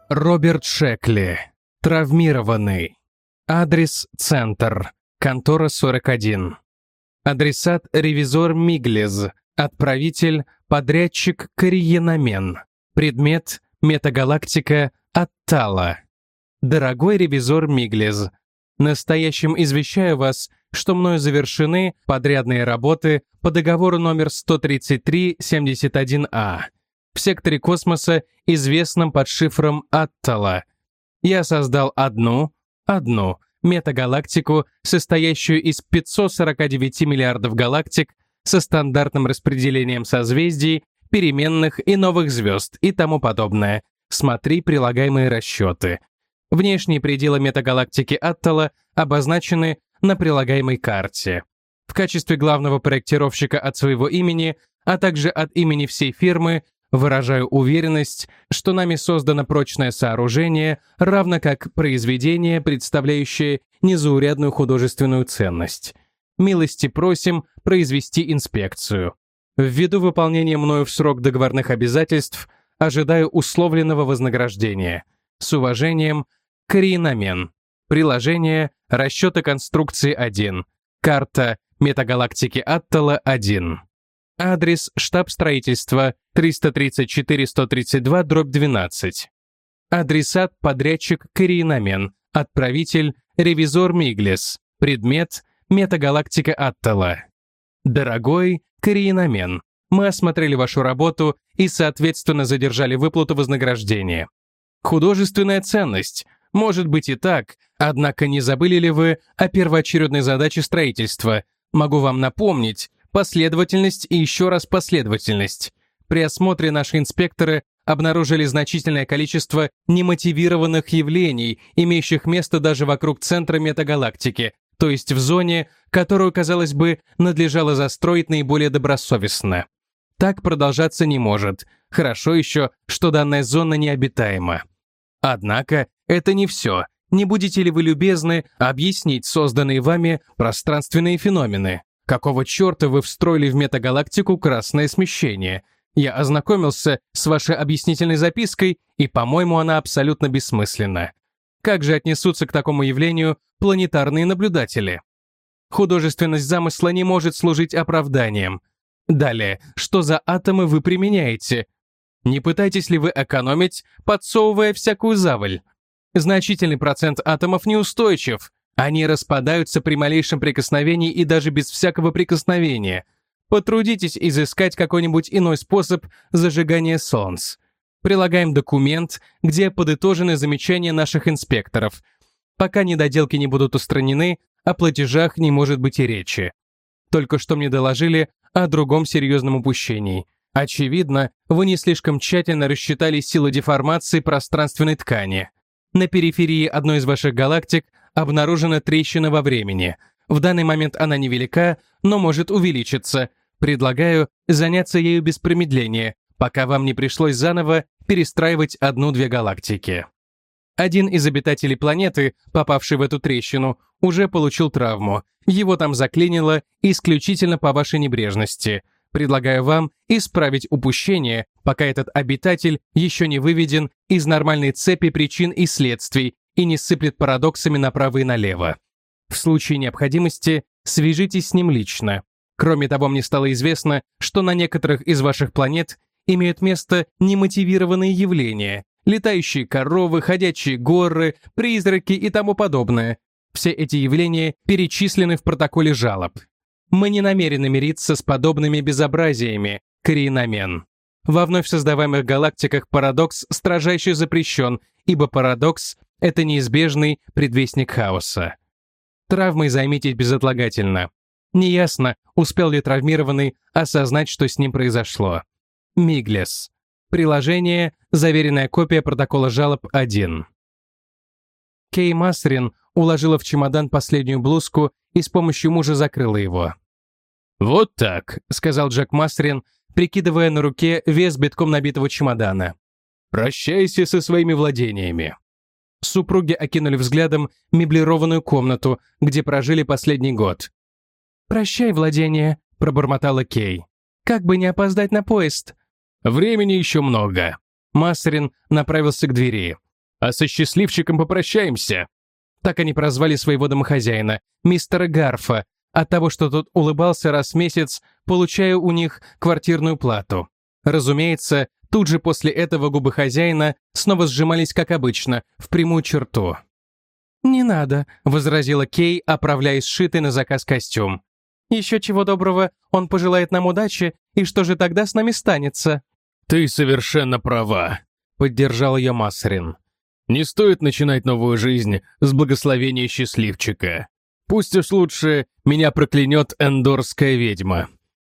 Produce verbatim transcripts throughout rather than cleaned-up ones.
Роберт Шекли. Травмированный. Адрес — Центр. Контора сорок один. Адресат — ревизор Миглез. Отправитель — подрядчик Кориенамен. Предмет — метагалактика Аттала. Дорогой ревизор Миглез, настоящим извещаю вас, что мною завершены подрядные работы по договору номер сто тридцать три семьдесят один А в секторе космоса, известном под шифром Аттала. Я создал одну, одну метагалактику, состоящую из пятисот сорока девяти миллиардов галактик со стандартным распределением созвездий, переменных и новых звезд и тому подобное. Смотри прилагаемые расчеты. Внешние пределы метагалактики Аттала обозначены на прилагаемой карте. В качестве главного проектировщика от своего имени, а также от имени всей фирмы, выражаю уверенность, что нами создано прочное сооружение, равно как произведение, представляющее незаурядную художественную ценность. Милости просим произвести инспекцию. Ввиду выполнения мною в срок договорных обязательств, ожидаю условленного вознаграждения. С уважением, Кориенамен. Приложение «Расчеты конструкции один». Карта метагалактики Аттала один. Адрес штаб строительства триста тридцать четыре сто тридцать два дробь двенадцать. Адресат подрядчик Кориенамен. Отправитель ревизор Миглез. Предмет метагалактика Аттала. Дорогой Кориенамен, мы осмотрели вашу работу и, соответственно, задержали выплату вознаграждения. Художественная ценность. Может быть и так, однако не забыли ли вы о первоочередной задаче строительства? Могу вам напомнить, последовательность и еще раз последовательность. При осмотре наши инспекторы обнаружили значительное количество немотивированных явлений, имеющих место даже вокруг центра метагалактики, то есть в зоне, которую, казалось бы, надлежало застроить наиболее добросовестно. Так продолжаться не может. Хорошо еще, что данная зона необитаема. Однако это не все. Не будете ли вы любезны объяснить созданные вами пространственные феномены? Какого черта вы встроили в метагалактику красное смещение? Я ознакомился с вашей объяснительной запиской, и, по-моему, она абсолютно бессмысленна. Как же отнесутся к такому явлению планетарные наблюдатели? Художественность замысла не может служить оправданием. Далее, что за атомы вы применяете? Не пытаетесь ли вы экономить, подсовывая всякую заваль? Значительный процент атомов неустойчив. Они распадаются при малейшем прикосновении и даже без всякого прикосновения. Потрудитесь изыскать какой-нибудь иной способ зажигания солнц. Прилагаем документ, где подытожены замечания наших инспекторов. Пока недоделки не будут устранены, о платежах не может быть и речи. Только что мне доложили о другом серьезном упущении. Очевидно, вы не слишком тщательно рассчитали силы деформации пространственной ткани. На периферии одной из ваших галактик обнаружена трещина во времени. В данный момент она невелика, но может увеличиться. Предлагаю заняться ею без промедления, пока вам не пришлось заново перестраивать одну-две галактики. Один из обитателей планеты, попавший в эту трещину, уже получил травму. Его там заклинило исключительно по вашей небрежности. Предлагаю вам исправить упущение, пока этот обитатель еще не выведен из нормальной цепи причин и следствий и не сыплет парадоксами направо и налево. В случае необходимости свяжитесь с ним лично. Кроме того, мне стало известно, что на некоторых из ваших планет имеют место немотивированные явления, летающие коровы, ходячие горы, призраки и тому подобное. Все эти явления перечислены в протоколе жалоб. Мы не намерены мириться с подобными безобразиями, Кориенамен. Во вновь создаваемых галактиках парадокс строжайше запрещен, ибо парадокс — это неизбежный предвестник хаоса. Травмой займитесь безотлагательно. Неясно, успел ли травмированный осознать, что с ним произошло. Миглез. Приложение — заверенная копия протокола жалоб один. Кей Масрин уложила в чемодан последнюю блузку и с помощью мужа закрыла его. «Вот так», — сказал Джек Масрин, прикидывая на руке вес битком набитого чемодана. «Прощайся со своими владениями». Супруги окинули взглядом меблированную комнату, где прожили последний год. «Прощай, владение», — пробормотала Кей. «Как бы не опоздать на поезд». «Времени еще много». Масрин направился к двери. А со счастливчиком попрощаемся». Так они прозвали своего домохозяина, мистера Гарфа, от того, что тот улыбался раз в месяц, получая у них квартирную плату. Разумеется, тут же после этого губы хозяина снова сжимались, как обычно, в прямую черту. «Не надо», — возразила Кей, оправляя сшитый на заказ костюм. «Еще чего доброго, он пожелает нам удачи, и что же тогда с нами станется?» «Ты совершенно права», — поддержал ее Масрин. «Не стоит начинать новую жизнь с благословения счастливчика. Пусть уж лучше меня проклянет эндорская ведьма».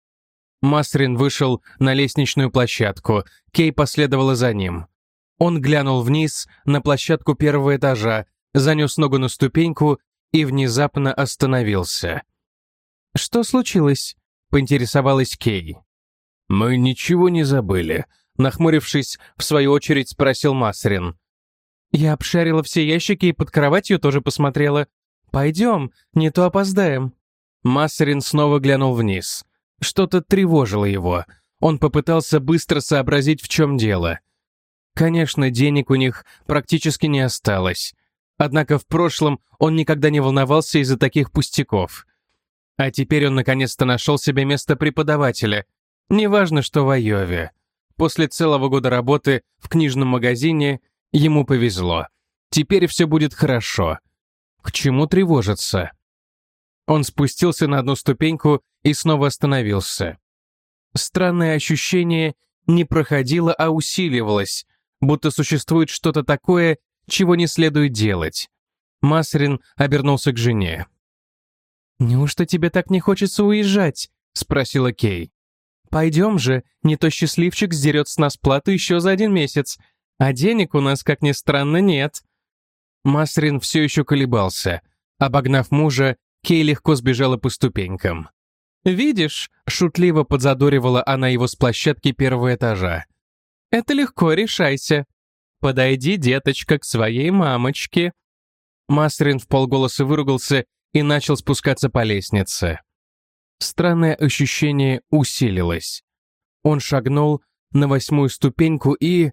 Масрин вышел на лестничную площадку, Кей последовала за ним. Он глянул вниз на площадку первого этажа, занес ногу на ступеньку и внезапно остановился. «Что случилось?» — поинтересовалась Кей. «Мы ничего не забыли», — нахмурившись, в свою очередь спросил Масрин. «Я обшарила все ящики и под кроватью тоже посмотрела. Пойдем, не то опоздаем». Масрин снова глянул вниз. Что-то тревожило его. Он попытался быстро сообразить, в чем дело. Конечно, денег у них практически не осталось. Однако в прошлом он никогда не волновался из-за таких пустяков. А теперь он наконец-то нашел себе место преподавателя. Неважно, что в Айове. После целого года работы в книжном магазине ему повезло. Теперь все будет хорошо. К чему тревожиться? Он спустился на одну ступеньку и снова остановился. Странное ощущение не проходило, а усиливалось, будто существует что-то такое, чего не следует делать. Масрин обернулся к жене. «Неужто тебе так не хочется уезжать?» — спросила Кей. «Пойдем же, не то счастливчик сдерет с нас плату еще за один месяц, а денег у нас, как ни странно, нет». Масрин все еще колебался. Обогнав мужа, Кей легко сбежала по ступенькам. «Видишь?» — шутливо подзадоривала она его с площадки первого этажа. «Это легко, решайся. Подойди, деточка, к своей мамочке». Масрин вполголоса выругался и начал спускаться по лестнице. Странное ощущение усилилось. Он шагнул на восьмую ступеньку и...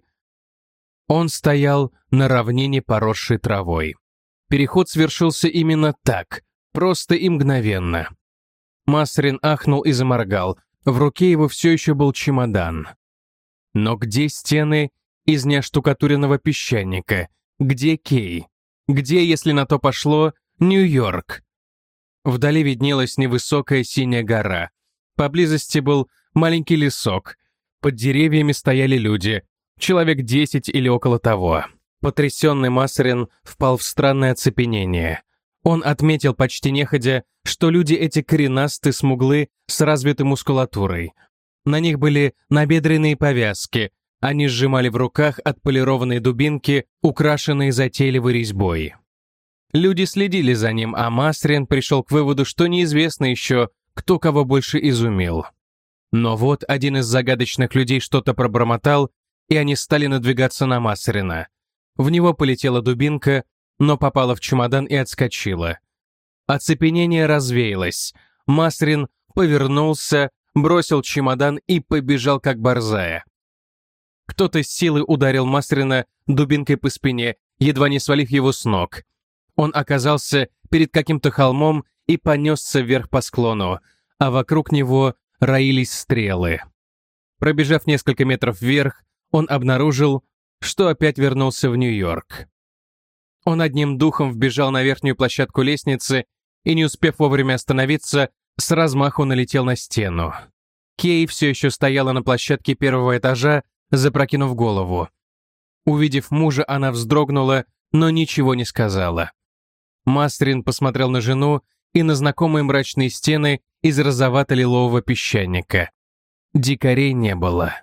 Он стоял на равнине, поросшей травой. Переход свершился именно так, просто и мгновенно. Масрин ахнул и заморгал. В руке его все еще был чемодан. Но где стены из неоштукатуренного песчаника? Где Кей? Где, если на то пошло, Нью-Йорк? Вдали виднелась невысокая синяя гора. Поблизости был маленький лесок. Под деревьями стояли люди. Человек десять или около того. Потрясенный Масрин впал в странное оцепенение. Он отметил почти неходя, что люди эти коренасты, смуглы, с развитой мускулатурой. На них были набедренные повязки. Они сжимали в руках отполированные дубинки, украшенные затейливой резьбой. Люди следили за ним, а Масрин пришел к выводу, что неизвестно еще, кто кого больше изумил. Но вот один из загадочных людей что-то пробормотал, и они стали надвигаться на Масрина. В него полетела дубинка, но попала в чемодан и отскочила. Оцепенение развеялось. Масрин повернулся, бросил чемодан и побежал, как борзая. Кто-то с силой ударил Масрина дубинкой по спине, едва не свалив его с ног. Он оказался перед каким-то холмом и понесся вверх по склону, а вокруг него роились стрелы. Пробежав несколько метров вверх, он обнаружил, что опять вернулся в Нью-Йорк. Он одним духом вбежал на верхнюю площадку лестницы и, не успев вовремя остановиться, с размаху налетел на стену. Кей все еще стояла на площадке первого этажа, запрокинув голову. Увидев мужа, она вздрогнула, но ничего не сказала. Масрин посмотрел на жену и на знакомые мрачные стены из розовато-лилового песчаника. Дикарей не было.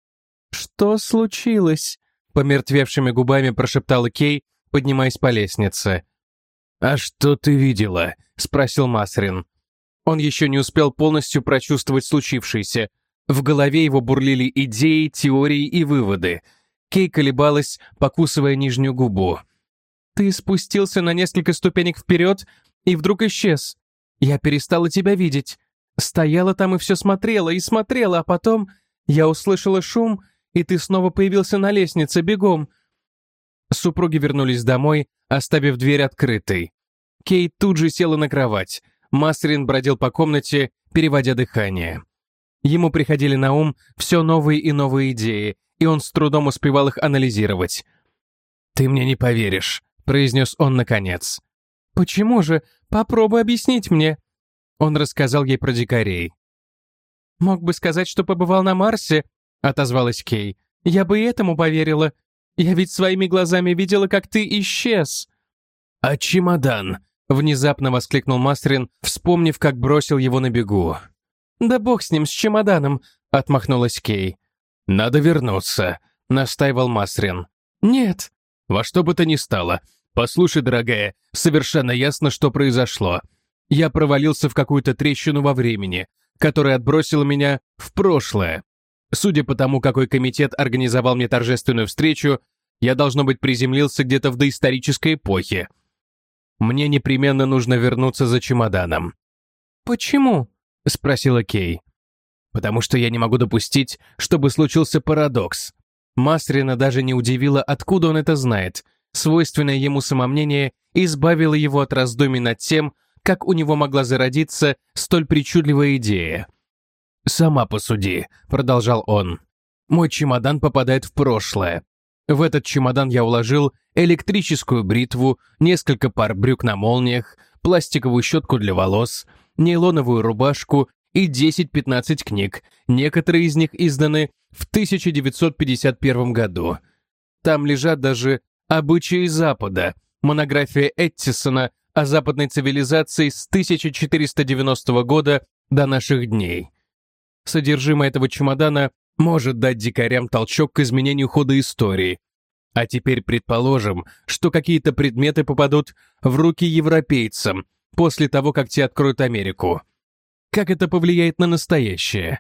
«Что случилось?» — помертвевшими губами прошептала Кей, поднимаясь по лестнице. «А что ты видела?» — спросил Масрин. Он еще не успел полностью прочувствовать случившееся. В голове его бурлили идеи, теории и выводы. Кей колебалась, покусывая нижнюю губу. «Ты спустился на несколько ступенек вперед и вдруг исчез. Я перестала тебя видеть. Стояла там и все смотрела, и смотрела, а потом я услышала шум, и ты снова появился на лестнице бегом». Супруги вернулись домой, оставив дверь открытой. Кей тут же села на кровать. Масрин бродил по комнате, переводя дыхание. Ему приходили на ум все новые и новые идеи, и он с трудом успевал их анализировать. «Ты мне не поверишь», — произнес он наконец. «Почему же? Попробуй объяснить мне». Он рассказал ей про дикарей. «Мог бы сказать, что побывал на Марсе», — отозвалась Кей. «Я бы и этому поверила. Я ведь своими глазами видела, как ты исчез». «А чемодан?» — внезапно воскликнул Масрин, вспомнив, как бросил его на бегу. «Да бог с ним, с чемоданом», — отмахнулась Кей. «Надо вернуться», — настаивал Масрин. «Нет». «Во что бы то ни стало. Послушай, дорогая, совершенно ясно, что произошло. Я провалился в какую-то трещину во времени, которая отбросила меня в прошлое. Судя по тому, какой комитет организовал мне торжественную встречу, я, должно быть, приземлился где-то в доисторической эпохе. Мне непременно нужно вернуться за чемоданом». «Почему?» — спросила Кей. «Потому что я не могу допустить, чтобы случился парадокс». Масрина даже не удивило, откуда он это знает. Свойственное ему самомнение избавило его от раздумий над тем, как у него могла зародиться столь причудливая идея. «Сама посуди», — продолжал он. «Мой чемодан попадает в прошлое. В этот чемодан я уложил электрическую бритву, несколько пар брюк на молниях, пластиковую щетку для волос, нейлоновую рубашку и десять-пятнадцать книг, некоторые из них изданы в тысяча девятьсот пятьдесят первом году. Там лежат даже «Обычаи Запада», монография Эттисона о западной цивилизации с тысяча четыреста девяностого года до наших дней. Содержимое этого чемодана может дать дикарям толчок к изменению хода истории. А теперь предположим, что какие-то предметы попадут в руки европейцам после того, как те откроют Америку. Как это повлияет на настоящее?»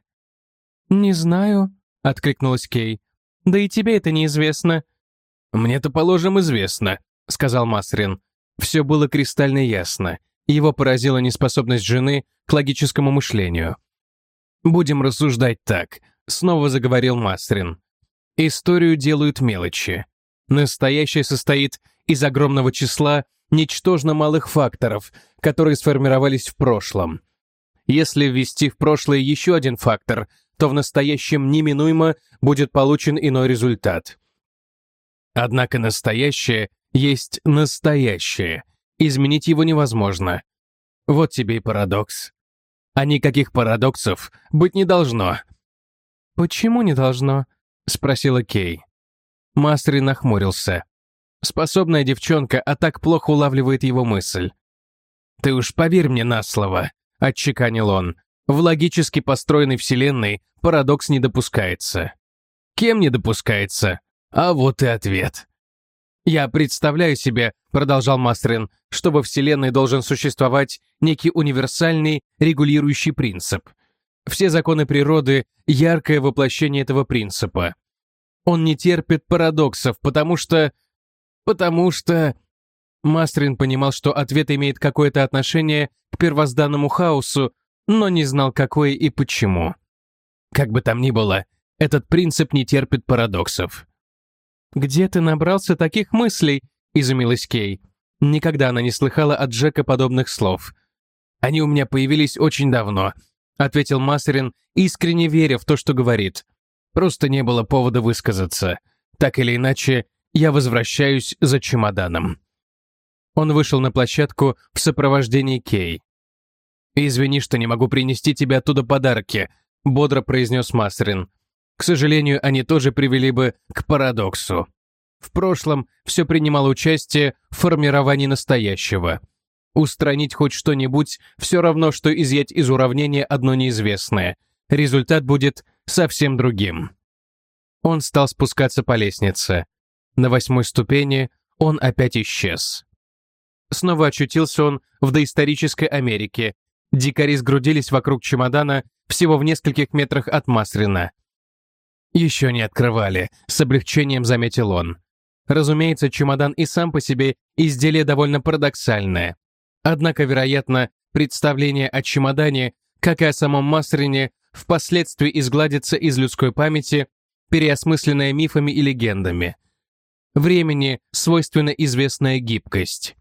«Не знаю», — откликнулась Кей. «Да и тебе это неизвестно». «Мне-то, положим, известно», — сказал Масрин. Все было кристально ясно. Его поразила неспособность жены к логическому мышлению. «Будем рассуждать так», — снова заговорил Масрин. «Историю делают мелочи. Настоящее состоит из огромного числа ничтожно малых факторов, которые сформировались в прошлом. Если ввести в прошлое еще один фактор, то в настоящем неминуемо будет получен иной результат. Однако настоящее есть настоящее. Изменить его невозможно. Вот тебе и парадокс. А никаких парадоксов быть не должно». «Почему не должно?» — спросила Кей. Масрин нахмурился. Способная девчонка, а так плохо улавливает его мысль. «Ты уж поверь мне на слово», — отчеканил он. «В логически построенной вселенной парадокс не допускается». «Кем не допускается?» А вот и ответ. «Я представляю себе», — продолжал Масрин, «что во Вселенной должен существовать некий универсальный регулирующий принцип. Все законы природы — яркое воплощение этого принципа. Он не терпит парадоксов, потому что... потому что...» Масрин понимал, что ответ имеет какое-то отношение к первозданному хаосу, но не знал, какое и почему. Как бы там ни было, этот принцип не терпит парадоксов. «Где ты набрался таких мыслей?» — изумилась Кей. Никогда она не слыхала от Джека подобных слов. «Они у меня появились очень давно», — ответил Масрин, искренне веря в то, что говорит. «Просто не было повода высказаться. Так или иначе, я возвращаюсь за чемоданом». Он вышел на площадку в сопровождении Кей. «Извини, что не могу принести тебе оттуда подарки», — бодро произнес Масрин. «К сожалению, они тоже привели бы к парадоксу. В прошлом все принимало участие в формировании настоящего. Устранить хоть что-нибудь все равно, что изъять из уравнения одно неизвестное. Результат будет совсем другим». Он стал спускаться по лестнице. На восьмой ступени он опять исчез. Снова очутился он в доисторической Америке. Дикари сгрудились вокруг чемодана всего в нескольких метрах от Масрина. «Еще не открывали», — с облегчением заметил он. Разумеется, чемодан и сам по себе изделие довольно парадоксальное. Однако, вероятно, представление о чемодане, как и о самом Масрине, впоследствии изгладится из людской памяти, переосмысленное мифами и легендами. Времени свойственна известная гибкость.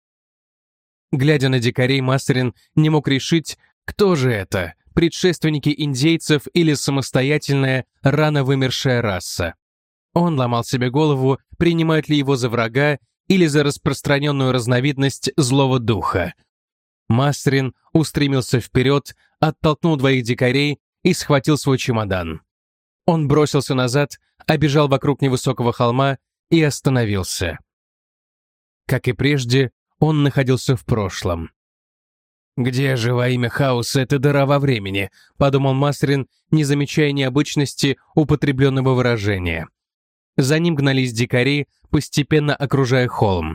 Глядя на дикарей, Масрин не мог решить, кто же это, предшественники индейцев или самостоятельная, рано вымершая раса. Он ломал себе голову, принимают ли его за врага или за распространенную разновидность злого духа. Масрин устремился вперед, оттолкнул двоих дикарей и схватил свой чемодан. Он бросился назад, обежал вокруг невысокого холма и остановился. Как и прежде, он находился в прошлом. «Где же во имя хаоса эта дыра во времени?» — подумал Масрин, не замечая необычности употребленного выражения. За ним гнались дикари, постепенно окружая холм.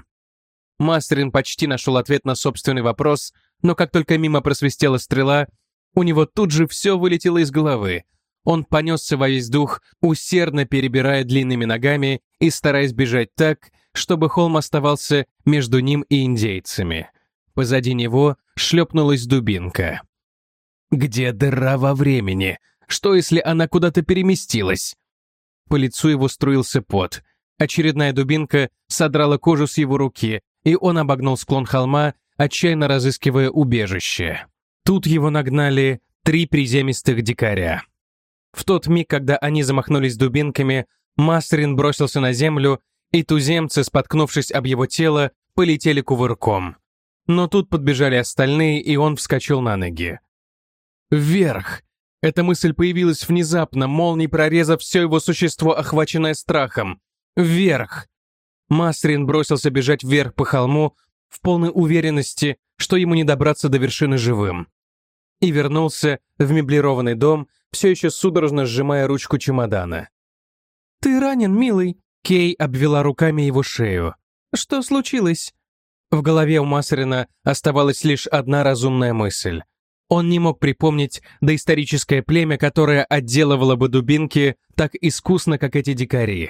Масрин почти нашел ответ на собственный вопрос, но как только мимо просвистела стрела, у него тут же все вылетело из головы. Он понесся во весь дух, усердно перебирая длинными ногами и стараясь бежать так, чтобы холм оставался между ним и индейцами. Позади него шлепнулась дубинка. «Где дыра во времени? Что, если она куда-то переместилась?» По лицу его струился пот. Очередная дубинка содрала кожу с его руки, и он обогнул склон холма, отчаянно разыскивая убежище. Тут его нагнали три приземистых дикаря. В тот миг, когда они замахнулись дубинками, Масрин бросился на землю, и туземцы, споткнувшись об его тело, полетели кувырком. Но тут подбежали остальные, и он вскочил на ноги. «Вверх!» Эта мысль появилась внезапно, молнией прорезав все его существо, охваченное страхом. «Вверх!» Масрин бросился бежать вверх по холму, в полной уверенности, что ему не добраться до вершины живым. И вернулся в меблированный дом, все еще судорожно сжимая ручку чемодана. «Ты ранен, милый?» Кей обвела руками его шею. «Что случилось?» В голове у Масрина оставалась лишь одна разумная мысль. Он не мог припомнить доисторическое племя, которое отделывало бы дубинки так искусно, как эти дикари.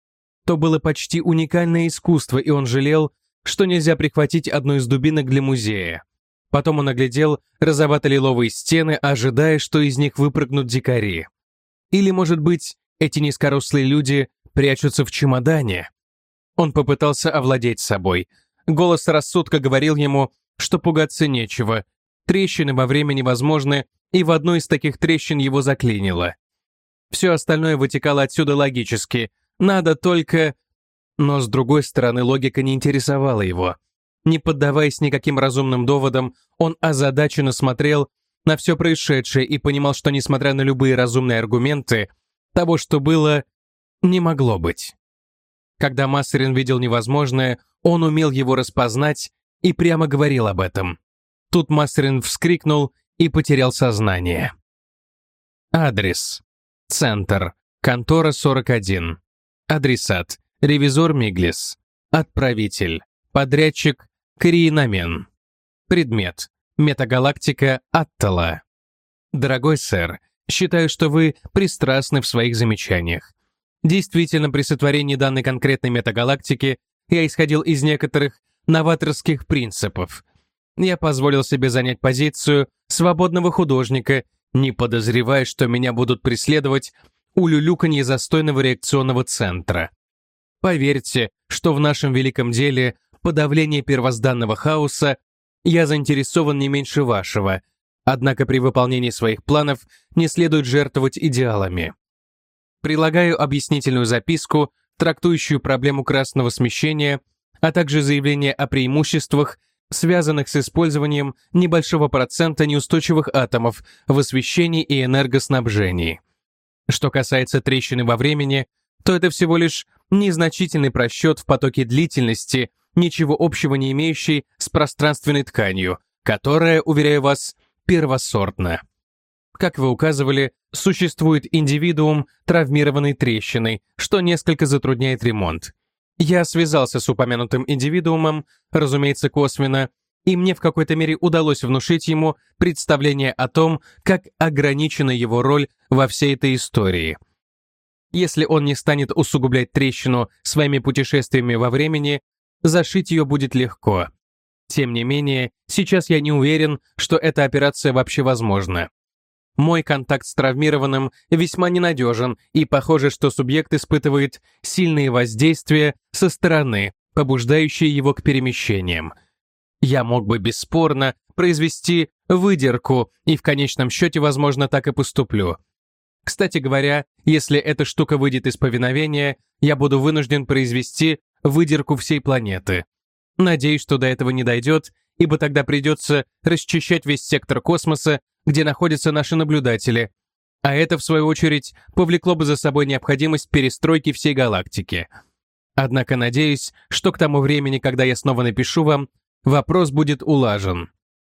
То было почти уникальное искусство, и он жалел, что нельзя прихватить одну из дубинок для музея. Потом он оглядел розовато-лиловые стены, ожидая, что из них выпрыгнут дикари. Или, может быть, эти низкорослые люди прячутся в чемодане? Он попытался овладеть собой. Голос рассудка говорил ему, что пугаться нечего. Трещины во времени возможны, и в одной из таких трещин его заклинило. Все остальное вытекало отсюда логически. Надо только... Но, с другой стороны, логика не интересовала его. Не поддаваясь никаким разумным доводам, он озадаченно смотрел на все происшедшее и понимал, что, несмотря на любые разумные аргументы, того, что было, не могло быть. Когда Масрин видел невозможное, он умел его распознать и прямо говорил об этом. Тут Масрин вскрикнул и потерял сознание. Адрес. Центр. Контора сорок один. Адресат. Ревизор Миглис. Отправитель. Подрядчик. Криенамен. Предмет. Метагалактика Аттала. Дорогой сэр, считаю, что вы пристрастны в своих замечаниях. Действительно, при сотворении данной конкретной метагалактики я исходил из некоторых новаторских принципов. Я позволил себе занять позицию свободного художника, не подозревая, что меня будут преследовать улюлюканье застойного реакционного центра. Поверьте, что в нашем великом деле подавления первозданного хаоса я заинтересован не меньше вашего, однако при выполнении своих планов не следует жертвовать идеалами. Прилагаю объяснительную записку, трактующую проблему красного смещения, а также заявление о преимуществах, связанных с использованием небольшого процента неустойчивых атомов в освещении и энергоснабжении. Что касается трещины во времени, то это всего лишь незначительный просчет в потоке длительности, ничего общего не имеющий с пространственной тканью, которая, уверяю вас, первосортна. Как вы указывали, существует индивидуум, травмированный трещиной, что несколько затрудняет ремонт. Я связался с упомянутым индивидуумом, разумеется, косвенно, и мне в какой-то мере удалось внушить ему представление о том, как ограничена его роль во всей этой истории. Если он не станет усугублять трещину своими путешествиями во времени, зашить ее будет легко. Тем не менее, сейчас я не уверен, что эта операция вообще возможна. Мой контакт с травмированным весьма ненадежен, и похоже, что субъект испытывает сильные воздействия со стороны, побуждающие его к перемещениям. Я мог бы бесспорно произвести выдерку, и в конечном счете, возможно, так и поступлю. Кстати говоря, если эта штука выйдет из повиновения, я буду вынужден произвести выдерку всей планеты. Надеюсь, что до этого не дойдет, ибо тогда придется расчищать весь сектор космоса, где находятся наши наблюдатели, а это, в свою очередь, повлекло бы за собой необходимость перестройки всей галактики. Однако надеюсь, что к тому времени, когда я снова напишу вам, вопрос будет улажен.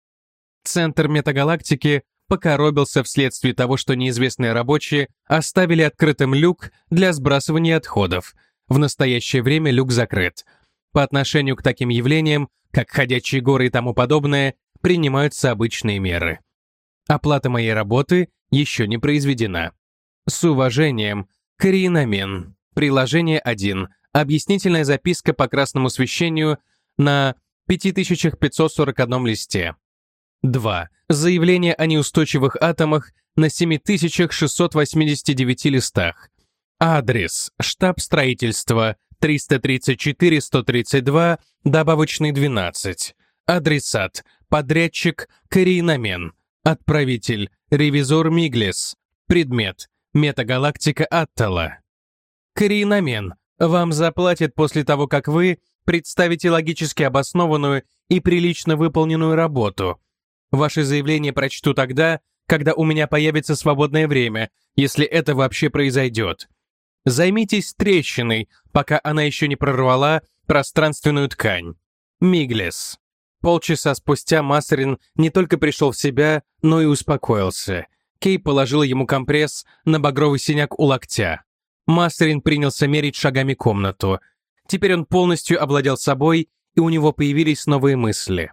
Центр метагалактики покоробился вследствие того, что неизвестные рабочие оставили открытым люк для сбрасывания отходов. В настоящее время люк закрыт. По отношению к таким явлениям, как ходячие горы и тому подобное, принимаются обычные меры. Оплата моей работы еще не произведена. С уважением, Коринамен. Приложение один. Объяснительная записка по красному освещению на пять тысяч пятьсот сорок одном листе. два. Заявление о неустойчивых атомах на семь тысяч шестьсот восемьдесят девять листах. Адрес. Штаб строительства. триста тридцать четыре сто тридцать два, добавочный двенадцать. Адресат. Подрядчик Коринамен. Отправитель. Ревизор Миглес. Предмет. Метагалактика Аттала. Коринамен. Вам заплатят после того, как вы представите логически обоснованную и прилично выполненную работу. Ваше заявление прочту тогда, когда у меня появится свободное время, если это вообще произойдет. Займитесь трещиной, пока она еще не прорвала пространственную ткань. Миглес. Полчаса спустя Масрин не только пришел в себя, но и успокоился. Кей положила ему компресс на багровый синяк у локтя. Масрин принялся мерить шагами комнату. Теперь он полностью овладел собой, и у него появились новые мысли.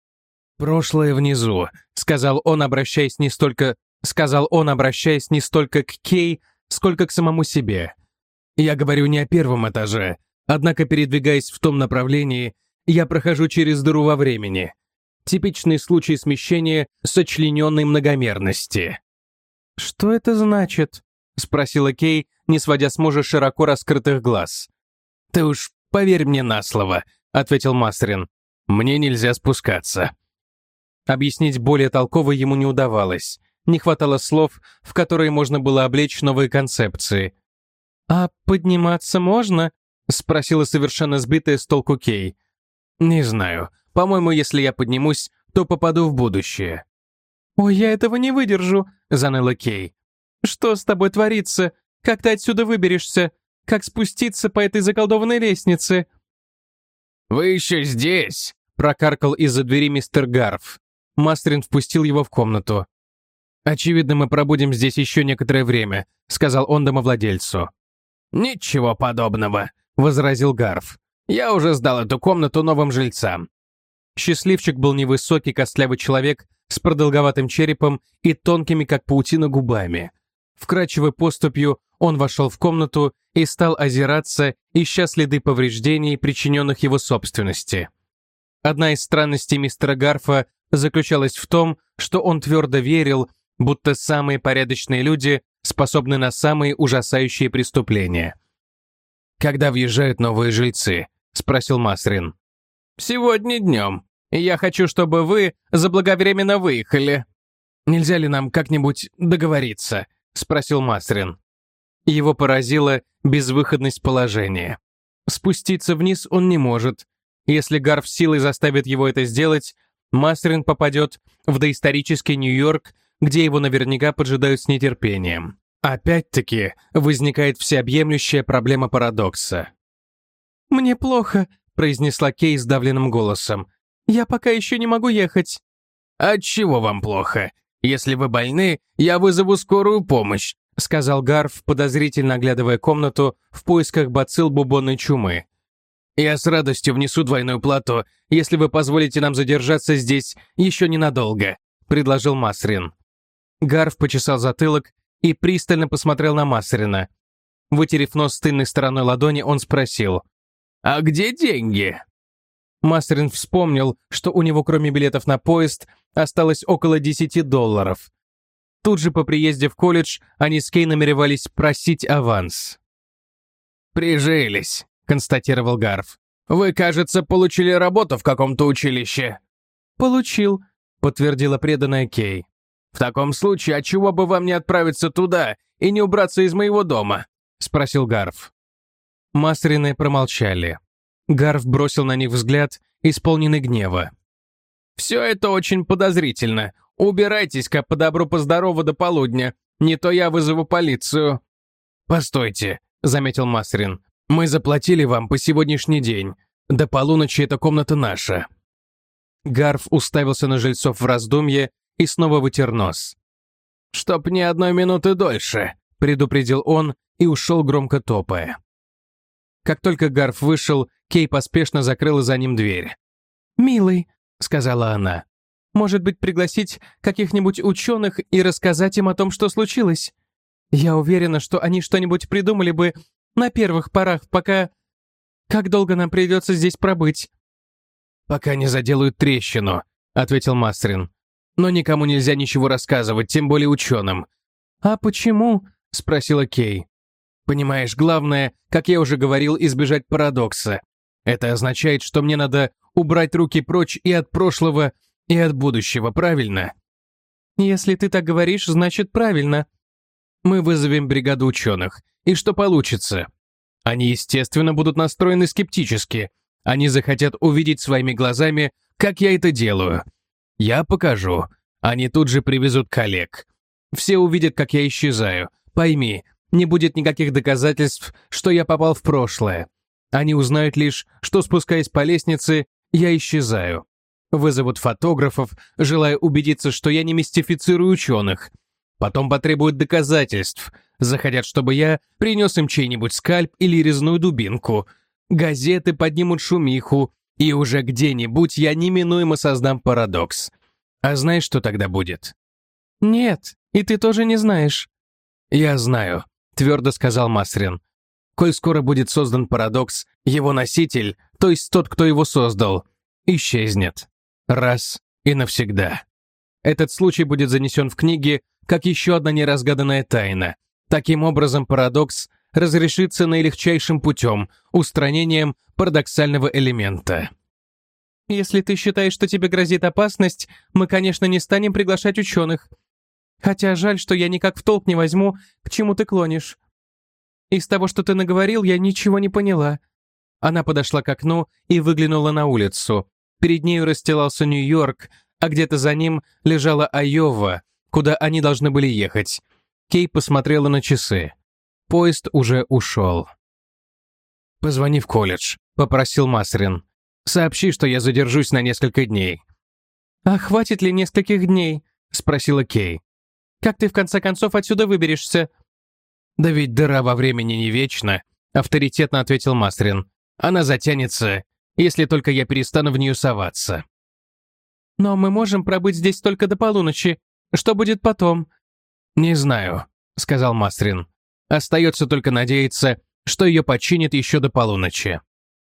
«Прошлое внизу», — сказал он, обращаясь не столько, сказал он, обращаясь не столько к Кей, сколько к самому себе. «Я говорю не о первом этаже, однако, передвигаясь в том направлении, я прохожу через дыру во времени. Типичный случай смещения сочлененной многомерности». «Что это значит?» — спросила Кей, не сводя с мужа широко раскрытых глаз. «Ты уж поверь мне на слово», — ответил Масрин. «Мне нельзя спускаться». Объяснить более толково ему не удавалось. Не хватало слов, в которые можно было облечь новые концепции. «А подниматься можно?» — спросила совершенно сбитая с толку Кей. «Не знаю. По-моему, если я поднимусь, то попаду в будущее». «Ой, я этого не выдержу», — заныла Кей. «Что с тобой творится? Как ты отсюда выберешься? Как спуститься по этой заколдованной лестнице?» «Вы еще здесь?» — прокаркал из-за двери мистер Гарф. Мастрин впустил его в комнату. «Очевидно, мы пробудем здесь еще некоторое время», — сказал он домовладельцу. «Ничего подобного», — возразил Гарф. «Я уже сдал эту комнату новым жильцам». Счастливчик был невысокий, костлявый человек с продолговатым черепом и тонкими, как паутина, губами. Вкрадчивой поступью он вошел в комнату и стал озираться, ища следы повреждений, причиненных его собственности. Одна из странностей мистера Гарфа заключалась в том, что он твердо верил, будто самые порядочные люди способны на самые ужасающие преступления. «Когда въезжают новые жильцы?» — спросил Масрин. «Сегодня днем. Я хочу, чтобы вы заблаговременно выехали». «Нельзя ли нам как-нибудь договориться?» — спросил Масрин. Его поразила безвыходность положения. Спуститься вниз он не может. Если Гарф силой заставит его это сделать, Масрин попадет в доисторический Нью-Йорк, где его наверняка поджидают с нетерпением. Опять-таки возникает всеобъемлющая проблема парадокса. «Мне плохо», — произнесла Кей сдавленным голосом. «Я пока еще не могу ехать». «Отчего вам плохо? Если вы больны, я вызову скорую помощь», — сказал Гарф, подозрительно оглядывая комнату в поисках бацилл бубонной чумы. «Я с радостью внесу двойную плату, если вы позволите нам задержаться здесь еще ненадолго», — предложил Масрин. Гарф почесал затылок и пристально посмотрел на Масрина. Вытерев нос тыльной стороной ладони, он спросил: «А где деньги?» Масрин вспомнил, что у него кроме билетов на поезд осталось около десяти долларов. Тут же по приезде в колледж они с Кей намеревались просить аванс. «Прижились», — констатировал Гарф. «Вы, кажется, получили работу в каком-то училище». «Получил», — подтвердила преданная Кей. «В таком случае, отчего бы вам не отправиться туда и не убраться из моего дома?» — спросил Гарф. Масрины промолчали. Гарф бросил на них взгляд, исполненный гнева. «Все это очень подозрительно. Убирайтесь-ка по добру по здорову до полудня, не то я вызову полицию». «Постойте», — заметил Масрин. «Мы заплатили вам по сегодняшний день. До полуночи эта комната наша». Гарф уставился на жильцов в раздумье и снова вытер нос. «Чтоб ни одной минуты дольше», — предупредил он и ушел, громко топая. Как только Гарф вышел, Кей поспешно закрыла за ним дверь. «Милый», — сказала она, — «может быть, пригласить каких-нибудь ученых и рассказать им о том, что случилось? Я уверена, что они что-нибудь придумали бы на первых порах, пока... Как долго нам придется здесь пробыть?» «Пока не заделают трещину», — ответил Масрин. «Но никому нельзя ничего рассказывать, тем более ученым». «А почему?» — спросила Кей. «Понимаешь, главное, как я уже говорил, избежать парадокса. Это означает, что мне надо убрать руки прочь и от прошлого, и от будущего, правильно?» «Если ты так говоришь, значит, правильно». «Мы вызовем бригаду ученых. И что получится? Они, естественно, будут настроены скептически. Они захотят увидеть своими глазами, как я это делаю. Я покажу. Они тут же привезут коллег. Все увидят, как я исчезаю. Пойми, не будет никаких доказательств, что я попал в прошлое. Они узнают лишь, что, спускаясь по лестнице, я исчезаю. Вызовут фотографов, желая убедиться, что я не мистифицирую ученых. Потом потребуют доказательств. Захотят, чтобы я принес им чей-нибудь скальп или резную дубинку. Газеты поднимут шумиху, и уже где-нибудь я неминуемо создам парадокс. А знаешь, что тогда будет?» «Нет, и ты тоже не знаешь». «Я знаю», — твердо сказал Масрин. «Коль скоро будет создан парадокс, его носитель, то есть тот, кто его создал, исчезнет. Раз и навсегда. Этот случай будет занесен в книги как еще одна неразгаданная тайна. Таким образом, парадокс разрешится наилегчайшим путем, устранением парадоксального элемента». «Если ты считаешь, что тебе грозит опасность, мы, конечно, не станем приглашать ученых. Хотя жаль, что я никак в толк не возьму, к чему ты клонишь. Из того, что ты наговорил, я ничего не поняла». Она подошла к окну и выглянула на улицу. Перед нею расстилался Нью-Йорк, а где-то за ним лежала Айова, куда они должны были ехать. Кей посмотрела на часы. Поезд уже ушел. «Позвони в колледж», — попросил Масрин. «Сообщи, что я задержусь на несколько дней». «А хватит ли нескольких дней?» — спросила Кей. «Как ты в конце концов отсюда выберешься?» «Да ведь дыра во времени не вечна», — авторитетно ответил Масрин. «Она затянется, если только я перестану в нее соваться». «Но мы можем пробыть здесь только до полуночи. Что будет потом?» «Не знаю», — сказал Масрин. «Остается только надеяться, что ее починят еще до полуночи».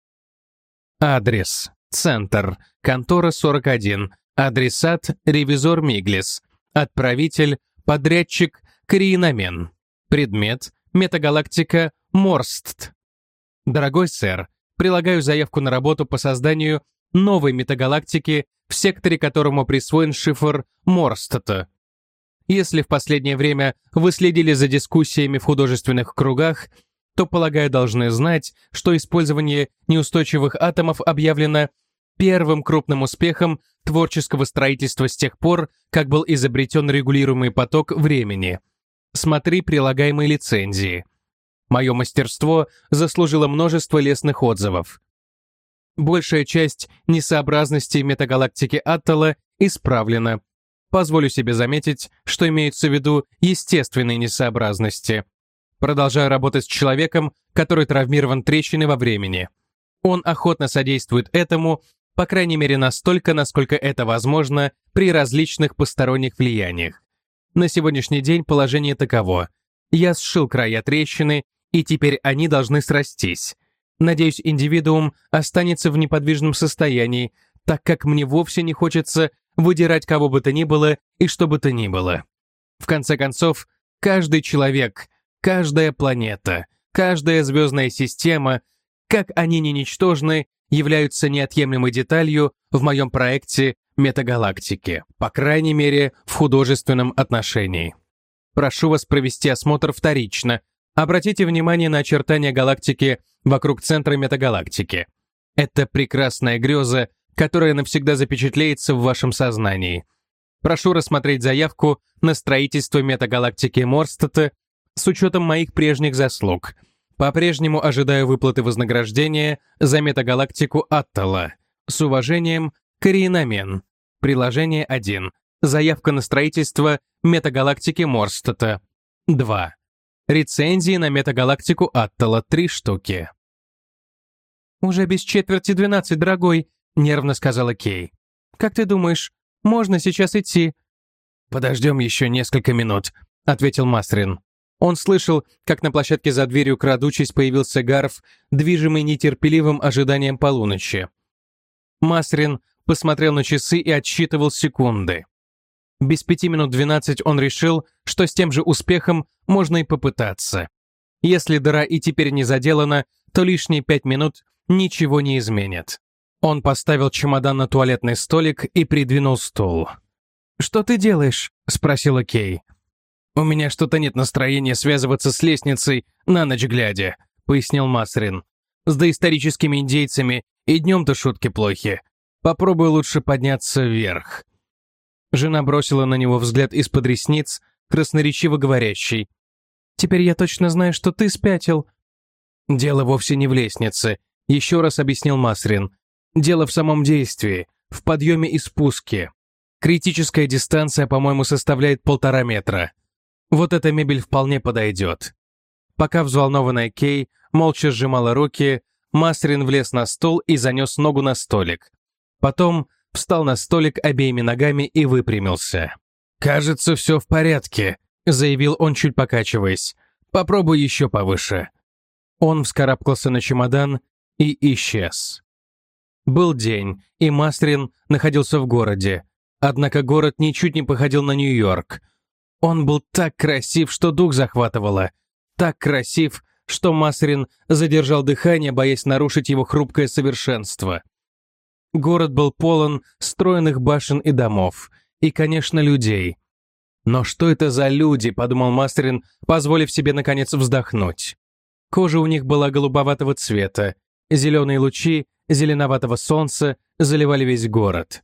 Адрес. Центр. Контора сорок один. Адресат. Ревизор Миглис. Отправитель. Подрядчик. Криеномен. Предмет. Метагалактика. Морстт. Дорогой сэр, прилагаю заявку на работу по созданию новой метагалактики, в секторе которому присвоен шифр Морстта. Если в последнее время вы следили за дискуссиями в художественных кругах, то, полагаю, должны знать, что использование неустойчивых атомов объявлено первым крупным успехом творческого строительства с тех пор, как был изобретен регулируемый поток времени. Смотри прилагаемые лицензии. Мое мастерство заслужило множество лестных отзывов. Большая часть несообразностей метагалактики Аттала исправлена. Позволю себе заметить, что имеются в виду естественные несообразности. Продолжаю работать с человеком, который травмирован трещиной во времени. Он охотно содействует этому, по крайней мере настолько, насколько это возможно при различных посторонних влияниях. На сегодняшний день положение таково. Я сшил края трещины, и теперь они должны срастись. Надеюсь, индивидуум останется в неподвижном состоянии, так как мне вовсе не хочется выдирать кого бы то ни было и что бы то ни было. В конце концов, каждый человек, каждая планета, каждая звездная система, как они ни ничтожны, являются неотъемлемой деталью в моем проекте метагалактики, по крайней мере, в художественном отношении. Прошу вас провести осмотр вторично. Обратите внимание на очертания галактики вокруг центра метагалактики. Это прекрасная греза, которая навсегда запечатлеется в вашем сознании. Прошу рассмотреть заявку на строительство метагалактики Морстета с учетом моих прежних заслуг. По-прежнему ожидаю выплаты вознаграждения за метагалактику Аттала. С уважением, Кориенамен. Приложение один. Заявка на строительство метагалактики Морстета. два. Рецензии на метагалактику Аттала. три штуки. «Уже без четверти двенадцать, дорогой», — нервно сказала Кей. «Как ты думаешь, можно сейчас идти?» «Подождем еще несколько минут», — ответил Масрин. Он слышал, как на площадке за дверью, крадучись, появился Гарф, движимый нетерпеливым ожиданием полуночи. Масрин посмотрел на часы и отсчитывал секунды. Без пяти минут двенадцать он решил, что с тем же успехом можно и попытаться. Если дыра и теперь не заделана, то лишние пять минут ничего не изменят. Он поставил чемодан на туалетный столик и придвинул стул. «Что ты делаешь?» — спросила Кей. «У меня что-то нет настроения связываться с лестницей на ночь глядя», — пояснил Масрин. «С доисторическими индейцами и днем-то шутки плохи. Попробуй лучше подняться вверх». Жена бросила на него взгляд из-под ресниц, красноречиво говорящий: «Теперь я точно знаю, что ты спятил». «Дело вовсе не в лестнице», — еще раз объяснил Масрин. «Дело в самом действии, в подъеме и спуске. Критическая дистанция, по-моему, составляет полтора метра. Вот эта мебель вполне подойдет». Пока взволнованная Кей молча сжимала руки, Масрин влез на стол и занес ногу на столик. Потом встал на столик обеими ногами и выпрямился. «Кажется, все в порядке», — заявил он, чуть покачиваясь. «Попробуй еще повыше». Он вскарабкался на чемодан и исчез. Был день, и Масрин находился в городе. Однако город ничуть не походил на Нью-Йорк. Он был так красив, что дух захватывало. Так красив, что Масрин задержал дыхание, боясь нарушить его хрупкое совершенство. Город был полон стройных башен и домов. И, конечно, людей. «Но что это за люди?» — подумал Масрин, позволив себе, наконец, вздохнуть. Кожа у них была голубоватого цвета. Зеленые лучи зеленоватого солнца заливали весь город.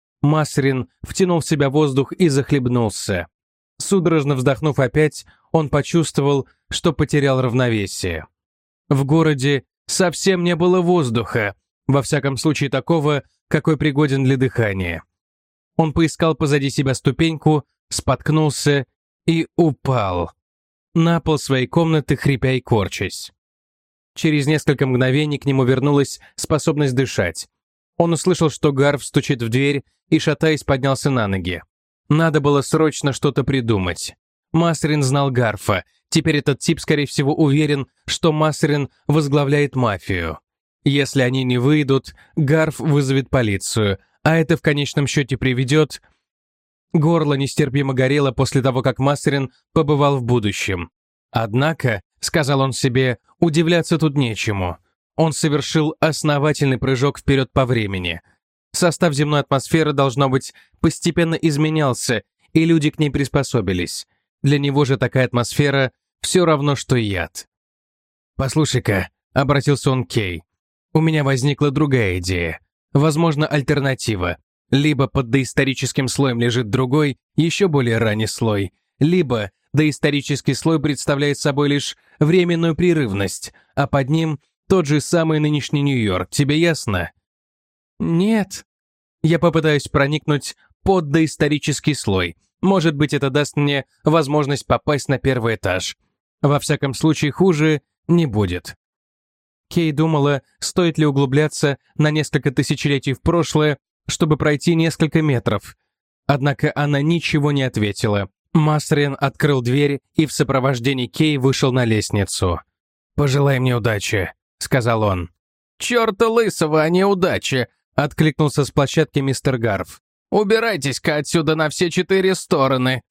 Масрин втянул в себя воздух и захлебнулся. Судорожно вздохнув опять, он почувствовал, что потерял равновесие. В городе совсем не было воздуха, во всяком случае такого, какой пригоден для дыхания. Он поискал позади себя ступеньку, споткнулся и упал. На пол своей комнаты, хрипя и корчась. Через несколько мгновений к нему вернулась способность дышать. Он услышал, что Гарф стучит в дверь и, шатаясь, поднялся на ноги. Надо было срочно что-то придумать. Масрин знал Гарфа. Теперь этот тип, скорее всего, уверен, что Масрин возглавляет мафию. Если они не выйдут, Гарф вызовет полицию, а это в конечном счете приведет... Горло нестерпимо горело после того, как Масрин побывал в будущем. Однако, сказал он себе, удивляться тут нечему. Он совершил основательный прыжок вперед по времени. Состав земной атмосферы, должно быть, постепенно изменялся, и люди к ней приспособились. Для него же такая атмосфера все равно, что яд. «Послушай-ка», — обратился он к Кей, — «у меня возникла другая идея. Возможно, альтернатива. Либо под доисторическим слоем лежит другой, еще более ранний слой, либо доисторический слой представляет собой лишь временную прерывность, а под ним тот же самый нынешний Нью-Йорк. Тебе ясно?» «Нет. Я попытаюсь проникнуть под доисторический слой. Может быть, это даст мне возможность попасть на первый этаж. Во всяком случае, хуже не будет». Кей думала, стоит ли углубляться на несколько тысячелетий в прошлое, чтобы пройти несколько метров. Однако она ничего не ответила. Масрин открыл дверь и в сопровождении Кей вышел на лестницу. «Пожелай мне удачи», — сказал он. «Чёрта лысого, а не удачи», — откликнулся с площадки мистер Гарф. «Убирайтесь-ка отсюда на все четыре стороны».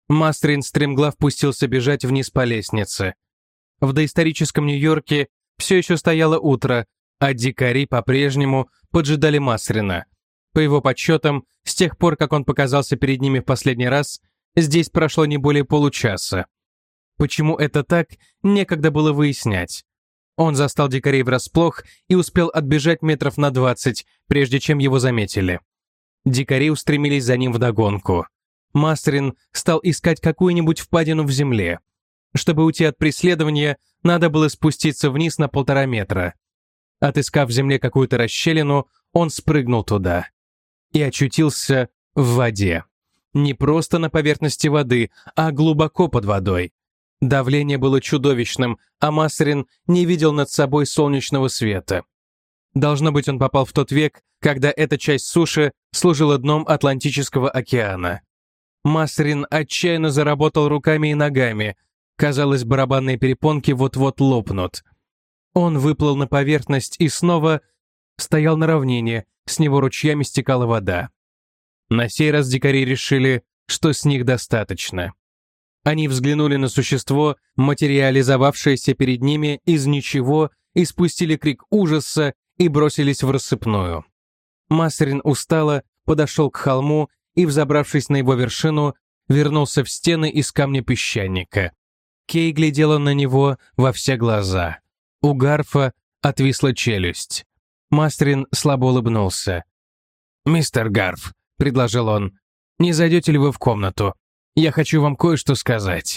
Мастрин стремглав пустился бежать вниз по лестнице. В доисторическом Нью-Йорке все еще стояло утро, а дикари по-прежнему поджидали Мастрина. По его подсчетам, с тех пор, как он показался перед ними в последний раз, здесь прошло не более получаса. Почему это так, некогда было выяснять. Он застал дикарей врасплох и успел отбежать метров на двадцать, прежде чем его заметили. Дикари устремились за ним вдогонку. Мастрин стал искать какую-нибудь впадину в земле. Чтобы уйти от преследования, надо было спуститься вниз на полтора метра. Отыскав в земле какую-то расщелину, он спрыгнул туда и очутился в воде. Не просто на поверхности воды, а глубоко под водой. Давление было чудовищным, а Мастрин не видел над собой солнечного света. Должно быть, он попал в тот век, когда эта часть суши служила дном Атлантического океана. Мастрин отчаянно заработал руками и ногами. Казалось, барабанные перепонки вот-вот лопнут. Он выплыл на поверхность и снова стоял на равнине, с него ручьями стекала вода. На сей раз дикари решили, что с них достаточно. Они взглянули на существо, материализовавшееся перед ними из ничего, и спустили крик ужаса и бросились в рассыпную. Мастрин устало подошел к холму и, взобравшись на его вершину, вернулся в стены из камня песчаника. Кей глядела на него во все глаза. У Гарфа отвисла челюсть. Мастрин слабо улыбнулся. «Мистер Гарф», — предложил он, — «не зайдете ли вы в комнату? Я хочу вам кое-что сказать».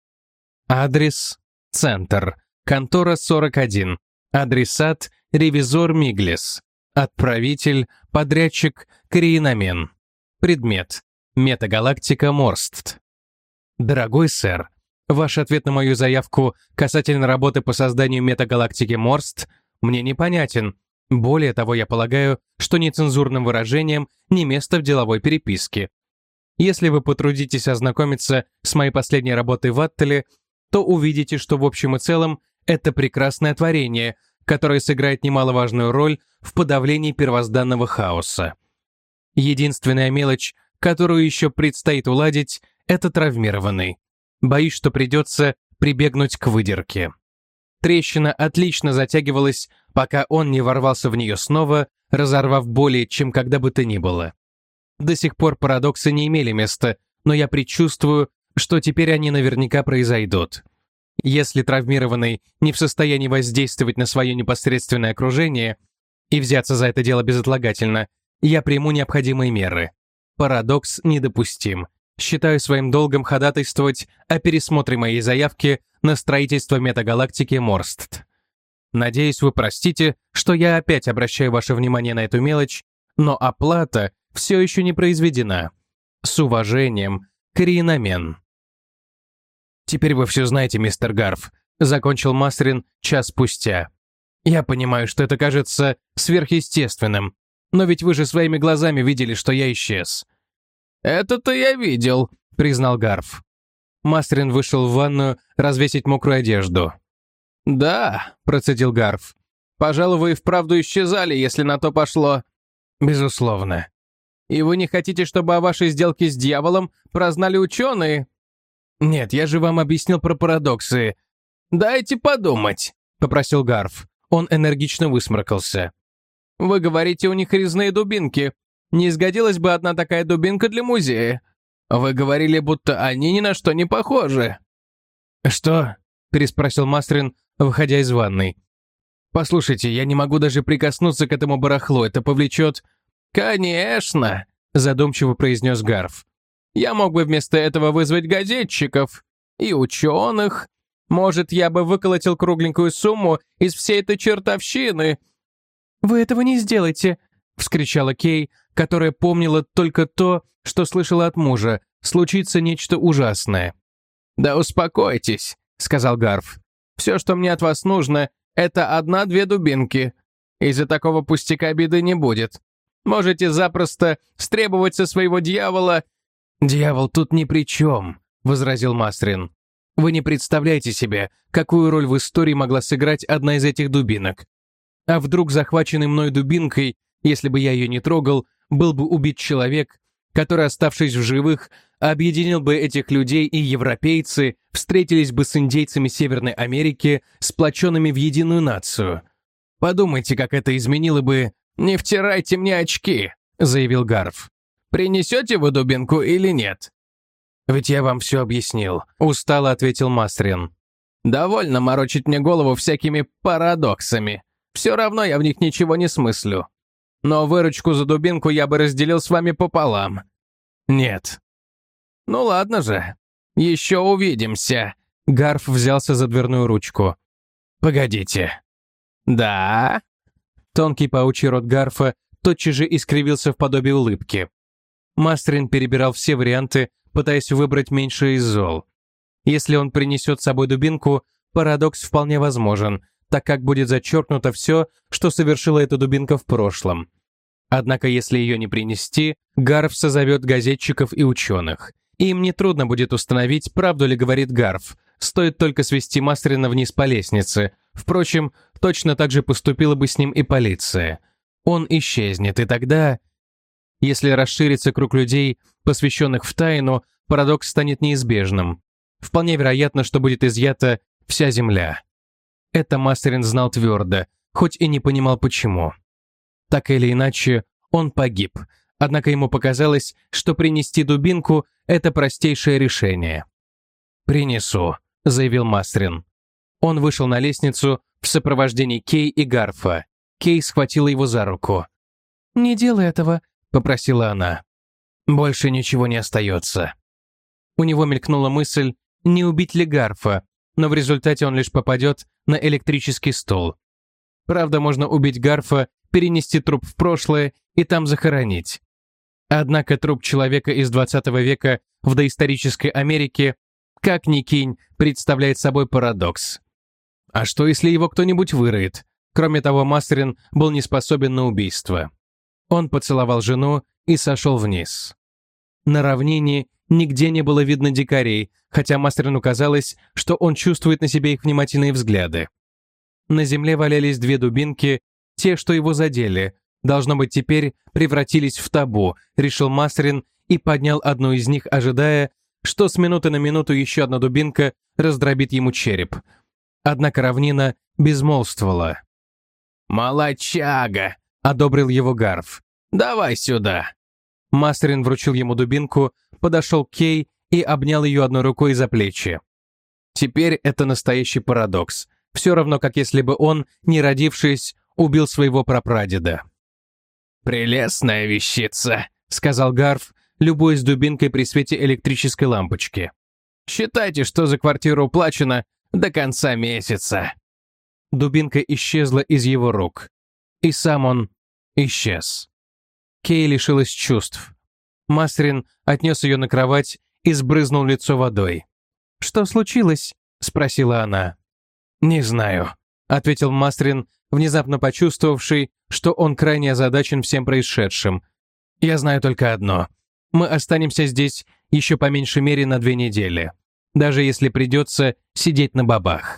Адрес — Центр, контора сорок один. Адресат — Ревизор Миглес. Отправитель — подрядчик Криенамен. Предмет — Метагалактика Морст. Дорогой сэр, ваш ответ на мою заявку касательно работы по созданию метагалактики Морст мне непонятен. Более того, я полагаю, что нецензурным выражением не место в деловой переписке. Если вы потрудитесь ознакомиться с моей последней работой в Аттеле, то увидите, что в общем и целом это прекрасное творение, которое сыграет немаловажную роль в подавлении первозданного хаоса. Единственная мелочь, которую еще предстоит уладить, это травмированный. Боюсь, что придется прибегнуть к выдерке. Трещина отлично затягивалась, пока он не ворвался в нее снова, разорвав более, чем когда бы то ни было. До сих пор парадоксы не имели места, но я предчувствую, что теперь они наверняка произойдут. Если травмированный не в состоянии воздействовать на свое непосредственное окружение и взяться за это дело безотлагательно, я приму необходимые меры. Парадокс недопустим. Считаю своим долгом ходатайствовать о пересмотре моей заявки на строительство метагалактики Морст. Надеюсь, вы простите, что я опять обращаю ваше внимание на эту мелочь, но оплата все еще не произведена. С уважением, Криенамен. «Теперь вы все знаете, мистер Гарф», — закончил Мастрин час спустя. «Я понимаю, что это кажется сверхъестественным, но ведь вы же своими глазами видели, что я исчез». «Это-то я видел», — признал Гарф. Мастрин вышел в ванную развесить мокрую одежду. «Да», — процедил Гарф. «Пожалуй, вы и вправду исчезали, если на то пошло». «Безусловно». «И вы не хотите, чтобы о вашей сделке с дьяволом прознали ученые?» «Нет, я же вам объяснил про парадоксы». «Дайте подумать», — попросил Гарф. Он энергично высморкался. «Вы говорите, у них резные дубинки. Не сгодилась бы одна такая дубинка для музея. Вы говорили, будто они ни на что не похожи». «Что?» — переспросил Мастрин, выходя из ванной. «Послушайте, я не могу даже прикоснуться к этому барахлу, это повлечет...» «Конечно», — задумчиво произнес Гарф. «Я мог бы вместо этого вызвать газетчиков и ученых. Может, я бы выколотил кругленькую сумму из всей этой чертовщины». «Вы этого не сделаете», — вскричала Кей, которая помнила только то, что слышала от мужа. Случится нечто ужасное. «Да успокойтесь», — сказал Гарф. «Все, что мне от вас нужно, это одна-две дубинки. Из-за такого пустяка беды не будет. Можете запросто стребовать со своего дьявола...» «Дьявол тут ни при чем», — возразил Мастрин. «Вы не представляете себе, какую роль в истории могла сыграть одна из этих дубинок. А вдруг захваченный мной дубинкой, если бы я ее не трогал, был бы убит человек, который, оставшись в живых, объединил бы этих людей, и европейцы встретились бы с индейцами Северной Америки, сплоченными в единую нацию. Подумайте, как это изменило бы... «Не втирайте мне очки», — заявил Гарф. «Принесете вы дубинку или нет?» «Ведь я вам все объяснил», — устало ответил Масрин. «Довольно морочить мне голову всякими парадоксами. Все равно я в них ничего не смыслю. Но выручку за дубинку я бы разделил с вами пополам». «Нет». «Ну ладно же. Еще увидимся». Гарф взялся за дверную ручку. «Погодите». «Да?» Тонкий паучий рот Гарфа тотчас же искривился в подобие улыбки. Масрин перебирал все варианты, пытаясь выбрать меньшее из зол. Если он принесет с собой дубинку, парадокс вполне возможен, так как будет зачеркнуто все, что совершила эта дубинка в прошлом. Однако если ее не принести, Гарф созовет газетчиков и ученых. Им нетрудно будет установить, правду ли говорит Гарф, стоит только свести Масрина вниз по лестнице. Впрочем, точно так же поступила бы с ним и полиция. Он исчезнет, и тогда... Если расширится круг людей, посвященных в тайну, парадокс станет неизбежным. Вполне вероятно, что будет изъята вся земля. Это Масрин знал твердо, хоть и не понимал почему. Так или иначе, он погиб, однако ему показалось, что принести дубинку — это простейшее решение. «Принесу», — заявил Масрин. Он вышел на лестницу в сопровождении Кей и Гарфа. Кей схватила его за руку. «Не делай этого», — попросила она. «Больше ничего не остается». У него мелькнула мысль, не убить ли Гарфа, но в результате он лишь попадет на электрический стол. Правда, можно убить Гарфа, перенести труп в прошлое и там захоронить. Однако труп человека из двадцатого века в доисторической Америке, как ни кинь, представляет собой парадокс. А что, если его кто-нибудь выроет? Кроме того, Масрин был не способен на убийство. Он поцеловал жену и сошел вниз. На равнине нигде не было видно дикарей, хотя Масрину казалось, что он чувствует на себе их внимательные взгляды. На земле валялись две дубинки, те, что его задели. Должно быть, теперь превратились в табу, решил Масрин и поднял одну из них, ожидая, что с минуты на минуту еще одна дубинка раздробит ему череп. Однако равнина безмолвствовала. «Молодчага!» — одобрил его Гарф. «Давай сюда!» Масрин вручил ему дубинку, подошел к Кей и обнял ее одной рукой за плечи. Теперь это настоящий парадокс. Все равно, как если бы он, не родившись, убил своего прапрадеда. «Прелестная вещица», — сказал Гарф, любуясь дубинкой при свете электрической лампочки. «Считайте, что за квартиру уплачено до конца месяца». Дубинка исчезла из его рук. И сам он исчез. Кей лишилась чувств. Масрин отнес ее на кровать и сбрызнул лицо водой. «Что случилось?» — спросила она. «Не знаю», — ответил Масрин, внезапно почувствовавший, что он крайне озадачен всем происшедшим. «Я знаю только одно. Мы останемся здесь еще по меньшей мере на две недели, даже если придется сидеть на бабах».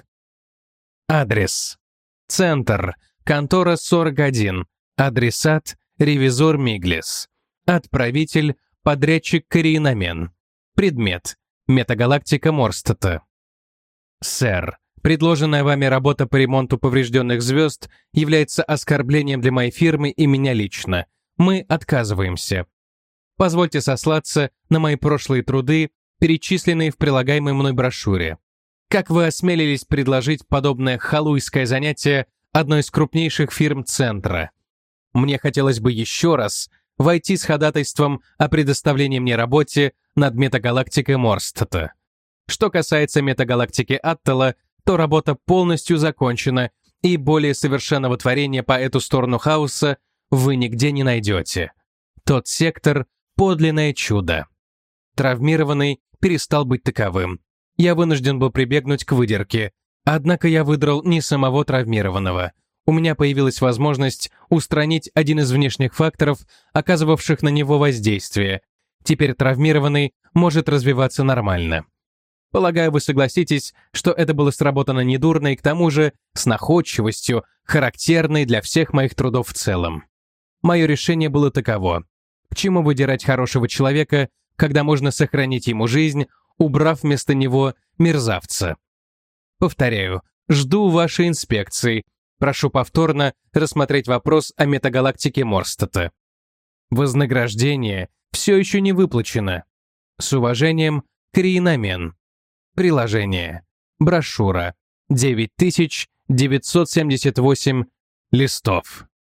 Адрес. Центр. Контора сорок один. Адресат. Ревизор Миглес. Отправитель. Подрядчик Кориенамен. Предмет. Метагалактика Морстата. Сэр, предложенная вами работа по ремонту поврежденных звезд является оскорблением для моей фирмы и меня лично. Мы отказываемся. Позвольте сослаться на мои прошлые труды, перечисленные в прилагаемой мной брошюре. Как вы осмелились предложить подобное халуйское занятие одной из крупнейших фирм Центра? Мне хотелось бы еще раз войти с ходатайством о предоставлении мне работе над метагалактикой Морстата. Что касается метагалактики Аттала, то работа полностью закончена, и более совершенного творения по эту сторону хаоса вы нигде не найдете. Тот сектор — подлинное чудо. Травмированный перестал быть таковым. Я вынужден был прибегнуть к выдерке. Однако я выдрал не самого травмированного. У меня появилась возможность устранить один из внешних факторов, оказывавших на него воздействие. Теперь травмированный может развиваться нормально. Полагаю, вы согласитесь, что это было сработано недурно и к тому же с находчивостью, характерной для всех моих трудов в целом. Мое решение было таково. К чему выдирать хорошего человека, когда можно сохранить ему жизнь, убрав вместо него мерзавца? Повторяю, жду вашей инспекции. Прошу повторно рассмотреть вопрос о метагалактике Морстедта. Вознаграждение все еще не выплачено. С уважением, Криенамен. Приложение. Брошюра. девять тысяч девятьсот семьдесят восемь листов.